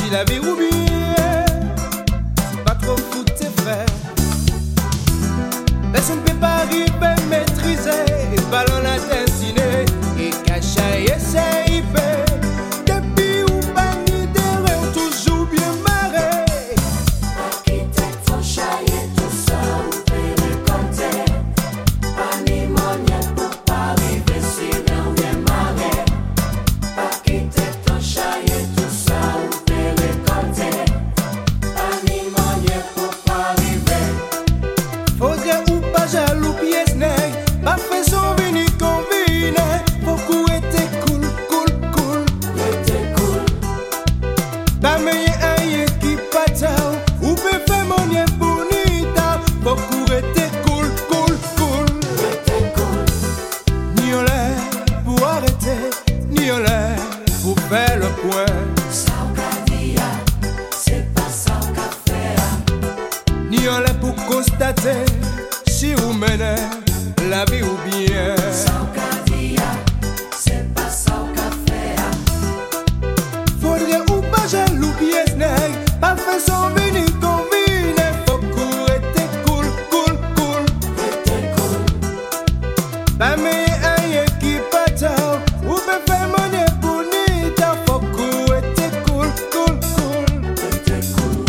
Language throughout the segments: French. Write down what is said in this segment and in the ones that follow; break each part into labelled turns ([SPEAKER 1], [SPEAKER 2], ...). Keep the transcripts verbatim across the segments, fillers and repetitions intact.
[SPEAKER 1] Si la vie ou bien, c'est pas trop foutre tes frères. Personne ne peut pas arriver maîtriser. Ballon à dessiner et cacher et essayer. Depuis ou pas ni derrière, toujours bien marré.
[SPEAKER 2] Architecte, ton chahier, tout ça, ou peut récolter. Pas ni moyen pour pas arriver si l'on vient marrer. Architecte, ton chahier, tout ça, ou peut récolter. Pas ni moyen pour pas arriver.
[SPEAKER 1] Faudrait ou pas jaloux pièce nègre. Pas fait son vini combine. Beaucoup était cool, cool, cool.
[SPEAKER 2] Était cool,
[SPEAKER 1] Pas meilleur un qui patao. Ou peut faire mon yé bonita. Beaucoup était cool, cool, cool.
[SPEAKER 2] était cool.
[SPEAKER 1] Ni on l'air pour arrêter, ni on l'air pour faire le point.
[SPEAKER 2] Ça ou qu'a dit, c'est pas ça ou qu'a fait.
[SPEAKER 1] Ni on l'air pour constater si vous menez la vie ou bien.
[SPEAKER 2] Ça ou qu'a dit, c'est pas ça ou qu'a fait.
[SPEAKER 1] Faudrait ou pas jaloux pièce nègre. Pas fait son vini combine. Faut qu'on était cool, cool, cool.
[SPEAKER 2] Était cool,
[SPEAKER 1] Pas meilleur un qui patao. Ou peut faire mon yé bonita. Faut qu'on était cool, cool, cool.
[SPEAKER 2] était cool.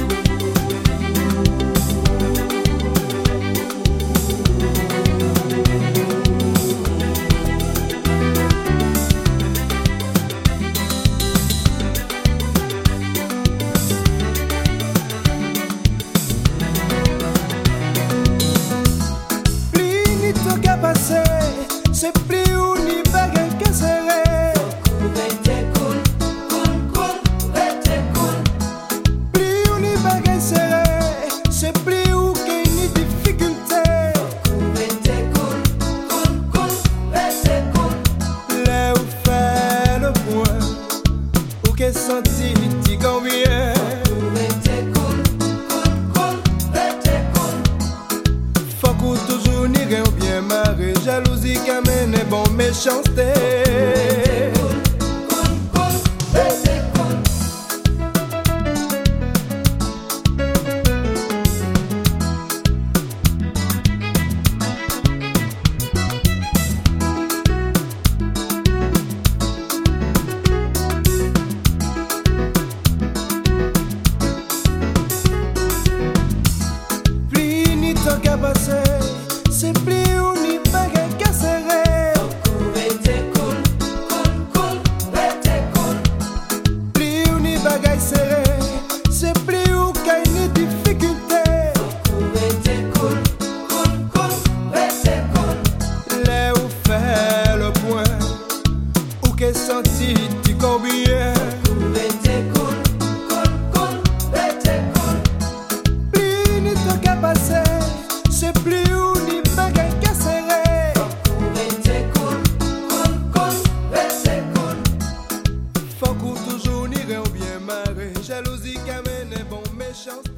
[SPEAKER 1] Pli ni to ka pase, se pli ou ni bagay ka serre.
[SPEAKER 2] Était cool, cool, cool, était cool.
[SPEAKER 1] Pli ou ni bagay serre, se pli ou ke ni difficulté.
[SPEAKER 2] Était cool, cool, cool, était cool.
[SPEAKER 1] Là ou fait le point, ou ke senti ti convient.
[SPEAKER 2] Était cool, cool, cool, était cool.
[SPEAKER 1] Faut qu'on toujours ni rien bien marré, jalousie qui amène bon méchanceté.
[SPEAKER 2] Cool, cool, cool, était cool.
[SPEAKER 1] Pli ni to ka pase, se pli ou ni bagay ka serre.
[SPEAKER 2] Était cool, cool, cool, était cool.
[SPEAKER 1] Pli ou ni bagay serré, se pli ou kay ni difficulté.
[SPEAKER 2] Était cool, cool, cool, était cool.
[SPEAKER 1] Là où fait le point, ou que senti ti combien.
[SPEAKER 2] Était cool, cool, cool, était cool.
[SPEAKER 1] Pli ni to ka pase, se pli ou ni bagay ka serré.
[SPEAKER 2] Était cool, cool, cool, était cool.
[SPEAKER 1] Faut qu'on toujours ni rien bien marré, jalousie qui amène bon méchanceté.